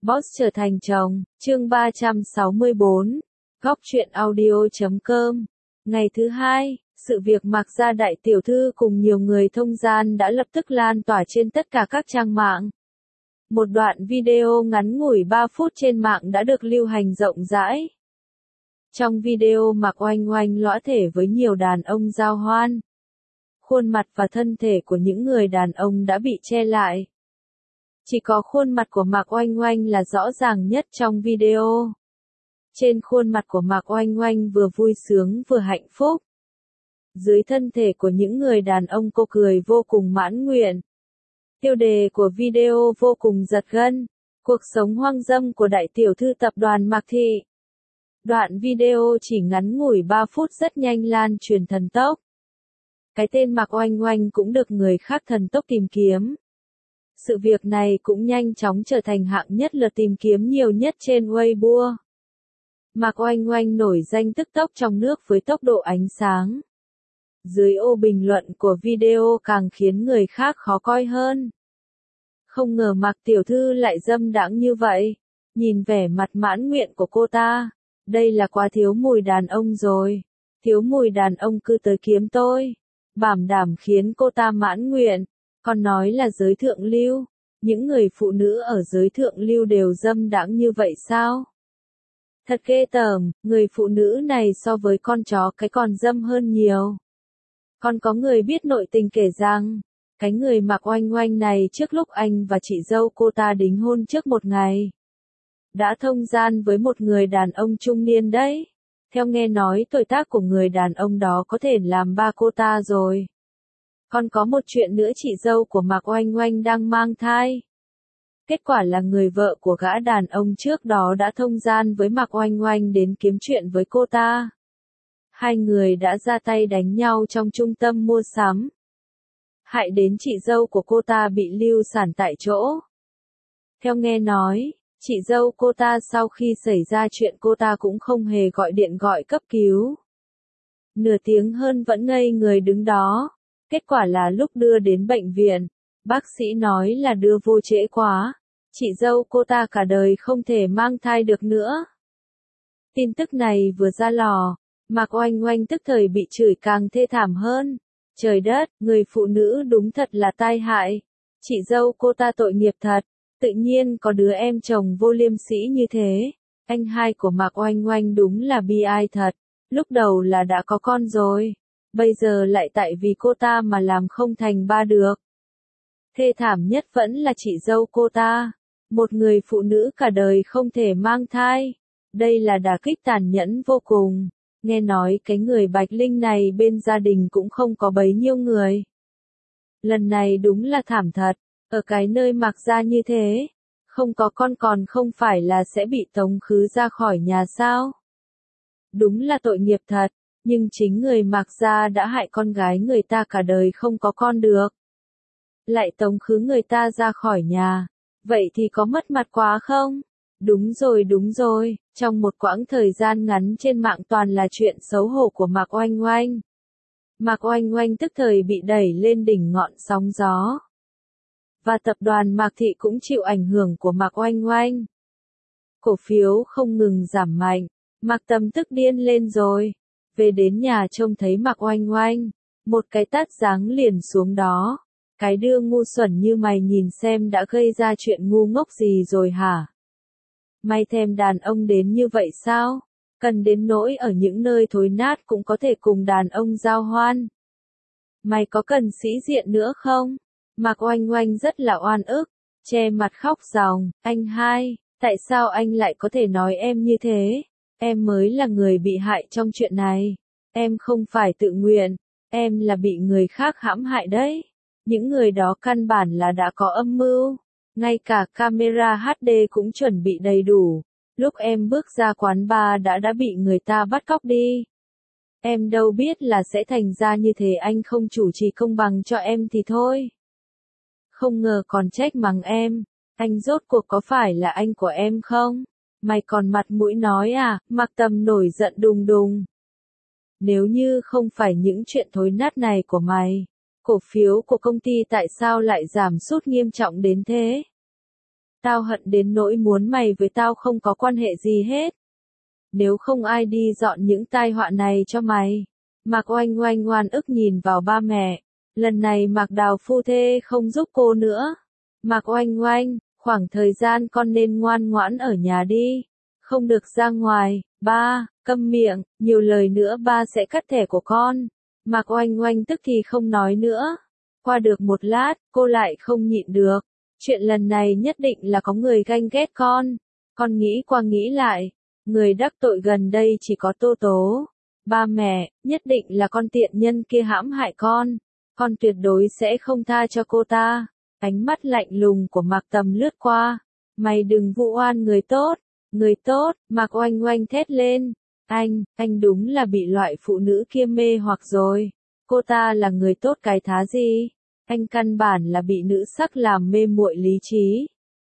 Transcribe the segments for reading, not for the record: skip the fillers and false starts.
Boss trở thành chồng, chương 364, góc truyện audio.com. Ngày thứ hai, sự việc Mạc Gia đại tiểu thư cùng nhiều người thông gian đã lập tức lan tỏa trên tất cả các trang mạng. Một đoạn video ngắn ngủi 3 phút trên mạng đã được lưu hành rộng rãi. Trong video Mạc Oanh Oanh lõa thể với nhiều đàn ông giao hoan. Khuôn mặt và thân thể của những người đàn ông đã bị che lại. Chỉ có khuôn mặt của Mạc Oanh Oanh là rõ ràng nhất trong video. Trên khuôn mặt của Mạc Oanh Oanh vừa vui sướng vừa hạnh phúc. Dưới thân thể của những người đàn ông cô cười vô cùng mãn nguyện. Tiêu đề của video vô cùng giật gân. Cuộc sống hoang dâm của đại tiểu thư tập đoàn Mạc Thị. Đoạn video chỉ ngắn ngủi 3 phút rất nhanh lan truyền thần tốc. Cái tên Mạc Oanh Oanh cũng được người khác thần tốc tìm kiếm. Sự việc này cũng nhanh chóng trở thành hạng nhất lượt tìm kiếm nhiều nhất trên Weibo. Mạc Oanh Oanh nổi danh TikTok trong nước với tốc độ ánh sáng. Dưới ô bình luận của video càng khiến người khác khó coi hơn. Không ngờ Mạc tiểu thư lại dâm đãng như vậy. Nhìn vẻ mặt mãn nguyện của cô ta, đây là quá thiếu mùi đàn ông rồi. Thiếu mùi đàn ông cứ tới kiếm tôi. Bảo đảm khiến cô ta mãn nguyện. Còn nói là giới thượng lưu, những người phụ nữ ở giới thượng lưu đều dâm đãng như vậy sao? Thật ghê tởm, người phụ nữ này so với con chó cái còn dâm hơn nhiều. Còn có người biết nội tình kể rằng, cái người Mạc Oanh Oanh này trước lúc anh và chị dâu cô ta đính hôn trước một ngày, đã thông gian với một người đàn ông trung niên đấy. Theo nghe nói tuổi tác của người đàn ông đó có thể làm ba cô ta rồi. Còn có một chuyện nữa, chị dâu của Mạc Oanh Oanh đang mang thai. Kết quả là người vợ của gã đàn ông trước đó đã thông gian với Mạc Oanh Oanh đến kiếm chuyện với cô ta. Hai người đã ra tay đánh nhau trong trung tâm mua sắm. Hại đến chị dâu của cô ta bị lưu sản tại chỗ. Theo nghe nói, chị dâu cô ta sau khi xảy ra chuyện cô ta cũng không hề gọi điện gọi cấp cứu. Nửa tiếng hơn vẫn ngây người đứng đó. Kết quả là lúc đưa đến bệnh viện, bác sĩ nói là đưa vô trễ quá. Chị dâu cô ta cả đời không thể mang thai được nữa. Tin tức này vừa ra lò, Mạc Oanh Oanh tức thời bị chửi càng thê thảm hơn. Trời đất, người phụ nữ đúng thật là tai hại. Chị dâu cô ta tội nghiệp thật, tự nhiên có đứa em chồng vô liêm sỉ như thế. Anh hai của Mạc Oanh Oanh đúng là bi ai thật, lúc đầu là đã có con rồi. Bây giờ lại tại vì cô ta mà làm không thành ba được. Thê thảm nhất vẫn là chị dâu cô ta. Một người phụ nữ cả đời không thể mang thai. Đây là đả kích tàn nhẫn vô cùng. Nghe nói cái người Bạch Linh này bên gia đình cũng không có bấy nhiêu người. Lần này đúng là thảm thật. Ở cái nơi Mạc Gia như thế, không có con còn không phải là sẽ bị tống khứ ra khỏi nhà sao? Đúng là tội nghiệp thật. Nhưng chính người Mạc Gia đã hại con gái người ta cả đời không có con được. Lại tống khứ người ta ra khỏi nhà. Vậy thì có mất mặt quá không? Đúng rồi, trong một quãng thời gian ngắn trên mạng toàn là chuyện xấu hổ của Mạc Oanh Oanh. Mạc Oanh Oanh tức thời bị đẩy lên đỉnh ngọn sóng gió. Và tập đoàn Mạc Thị cũng chịu ảnh hưởng của Mạc Oanh Oanh. Cổ phiếu không ngừng giảm mạnh, Mạc Tâm tức điên lên rồi. Về đến nhà trông thấy Mạc Oanh Oanh, một cái tát giáng liền xuống đó. Cái đứa ngu xuẩn như mày nhìn xem đã gây ra chuyện ngu ngốc gì rồi hả? Mày thèm đàn ông đến như vậy sao? Cần đến nỗi ở những nơi thối nát cũng có thể cùng đàn ông giao hoan. Mày có cần sĩ diện nữa không? Mạc Oanh Oanh rất là oan ức, che mặt khóc ròng. Anh hai, tại sao anh lại có thể nói em như thế? Em mới là người bị hại trong chuyện này. Em không phải tự nguyện, em là bị người khác hãm hại đấy. Những người đó căn bản là đã có âm mưu. Ngay cả camera HD cũng chuẩn bị đầy đủ. Lúc em bước ra quán bar đã bị người ta bắt cóc đi. Em đâu biết là sẽ thành ra như thế, anh không chủ trì công bằng cho em thì thôi. Không ngờ còn trách mắng em. Anh rốt cuộc có phải là anh của em không? Mày còn mặt mũi nói à? Mạc Tâm nổi giận đùng đùng. Nếu như không phải những chuyện thối nát này của mày, cổ phiếu của công ty tại sao lại giảm sút nghiêm trọng đến thế? Tao hận đến nỗi muốn mày với tao không có quan hệ gì hết. Nếu không ai đi dọn những tai họa này cho mày. Mạc Oanh Oanh oan ức nhìn vào ba mẹ. Lần này Mạc Đào phu thê không giúp cô nữa. Mạc Oanh Oanh, khoảng thời gian con nên ngoan ngoãn ở nhà đi. Không được ra ngoài. Ba, câm miệng, nhiều lời nữa ba sẽ cắt thẻ của con. Mạc Oanh Oanh tức thì không nói nữa. Qua được một lát, cô lại không nhịn được. Chuyện lần này nhất định là có người ganh ghét con. Con nghĩ qua nghĩ lại. Người đắc tội gần đây chỉ có Tô Tố. Ba mẹ, nhất định là con tiện nhân kia hãm hại con. Con tuyệt đối sẽ không tha cho cô ta. Ánh mắt lạnh lùng của Mạc Tầm lướt qua. Mày đừng vu oan người tốt. Người tốt, Mạc Oanh Oanh thét lên. Anh đúng là bị loại phụ nữ kia mê hoặc rồi. Cô ta là người tốt cái thá gì? Anh căn bản là bị nữ sắc làm mê muội lý trí.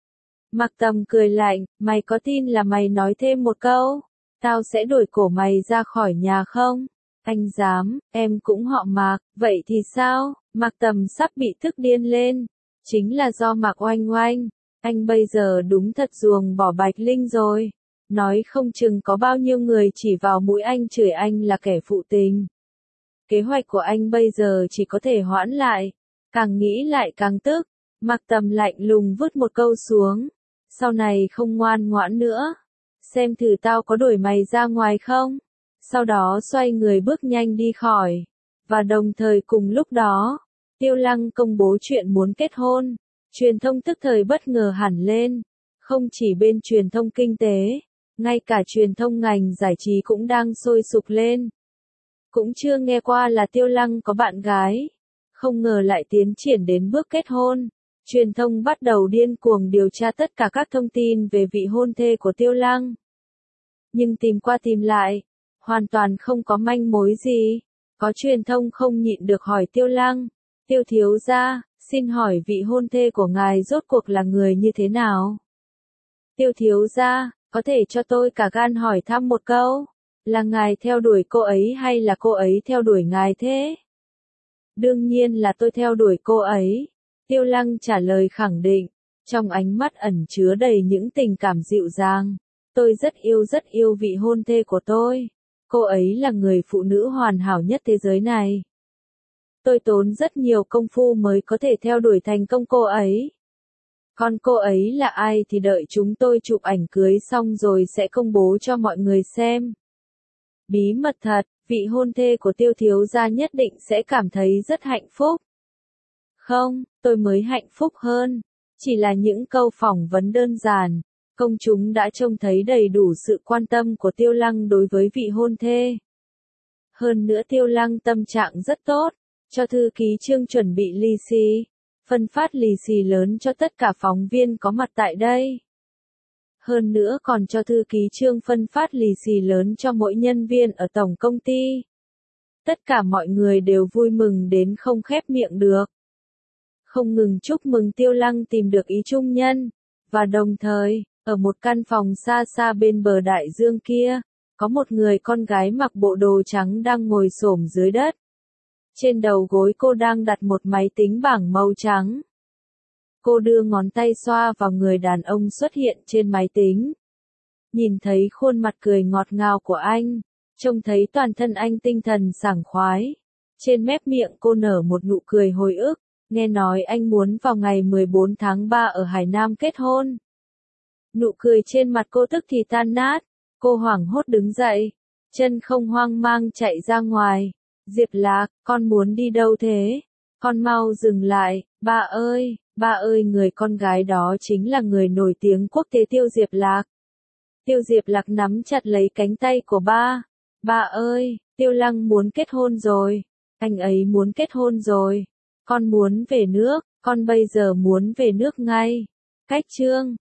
Mạc Tầm cười lạnh, mày có tin là mày nói thêm một câu? Tao sẽ đuổi cổ mày ra khỏi nhà không? Anh dám, em cũng họ Mạc, vậy thì sao? Mạc Tầm sắp bị tức điên lên. Chính là do Mạc Oanh Oanh. Anh bây giờ đúng thật ruồng bỏ Bạch Linh rồi. Nói không chừng có bao nhiêu người chỉ vào mũi anh chửi anh là kẻ phụ tình. Kế hoạch của anh bây giờ chỉ có thể hoãn lại. Càng nghĩ lại càng tức. Mạc Tầm lạnh lùng vứt một câu xuống. Sau này không ngoan ngoãn nữa. Xem thử tao có đuổi mày ra ngoài không? Sau đó xoay người bước nhanh đi khỏi. Và đồng thời cùng lúc đó, Tiêu Lăng công bố chuyện muốn kết hôn. Truyền thông tức thời bất ngờ hẳn lên. Không chỉ bên truyền thông kinh tế, ngay cả truyền thông ngành giải trí cũng đang sôi sục lên. Cũng chưa nghe qua là Tiêu Lăng có bạn gái. Không ngờ lại tiến triển đến bước kết hôn. Truyền thông bắt đầu điên cuồng điều tra tất cả các thông tin về vị hôn thê của Tiêu Lăng. Nhưng tìm qua tìm lại, hoàn toàn không có manh mối gì. Có truyền thông không nhịn được hỏi Tiêu Lăng. Tiêu thiếu gia, xin hỏi vị hôn thê của ngài rốt cuộc là người như thế nào? Tiêu thiếu gia, có thể cho tôi cả gan hỏi thăm một câu. Là ngài theo đuổi cô ấy hay là cô ấy theo đuổi ngài thế? Đương nhiên là tôi theo đuổi cô ấy. Tiêu Lăng trả lời khẳng định, trong ánh mắt ẩn chứa đầy những tình cảm dịu dàng. Tôi rất yêu vị hôn thê của tôi. Cô ấy là người phụ nữ hoàn hảo nhất thế giới này. Tôi tốn rất nhiều công phu mới có thể theo đuổi thành công cô ấy. Còn cô ấy là ai thì đợi chúng tôi chụp ảnh cưới xong rồi sẽ công bố cho mọi người xem. Bí mật thật, vị hôn thê của Tiêu thiếu gia nhất định sẽ cảm thấy rất hạnh phúc. Không, tôi mới hạnh phúc hơn. Chỉ là những câu phỏng vấn đơn giản, công chúng đã trông thấy đầy đủ sự quan tâm của Tiêu Lăng đối với vị hôn thê. Hơn nữa Tiêu Lăng tâm trạng rất tốt, cho thư ký Trương chuẩn bị lì xì, phân phát lì xì lớn cho tất cả phóng viên có mặt tại đây. Hơn nữa còn cho thư ký Trương phân phát lì xì lớn cho mỗi nhân viên ở tổng công ty. Tất cả mọi người đều vui mừng đến không khép miệng được. Không ngừng chúc mừng Tiêu Lăng tìm được ý chung nhân, và đồng thời, ở một căn phòng xa xa bên bờ đại dương kia, có một người con gái mặc bộ đồ trắng đang ngồi xổm dưới đất. Trên đầu gối cô đang đặt một máy tính bảng màu trắng. Cô đưa ngón tay xoa vào người đàn ông xuất hiện trên máy tính. Nhìn thấy khuôn mặt cười ngọt ngào của anh, trông thấy toàn thân anh tinh thần sảng khoái. Trên mép miệng cô nở một nụ cười hồi ức, nghe nói anh muốn vào ngày 14 tháng 3 ở Hải Nam kết hôn. Nụ cười trên mặt cô tức thì tan nát, cô hoảng hốt đứng dậy, chân không hoang mang chạy ra ngoài. Diệp Lạc, con muốn đi đâu thế? Con mau dừng lại, ba ơi người con gái đó chính là người nổi tiếng quốc tế Tiêu Diệp Lạc. Tiêu Diệp Lạc nắm chặt lấy cánh tay của ba. Ba ơi, Tiêu Lăng muốn kết hôn rồi. Anh ấy muốn kết hôn rồi. Con muốn về nước, con bây giờ muốn về nước ngay. Cách chương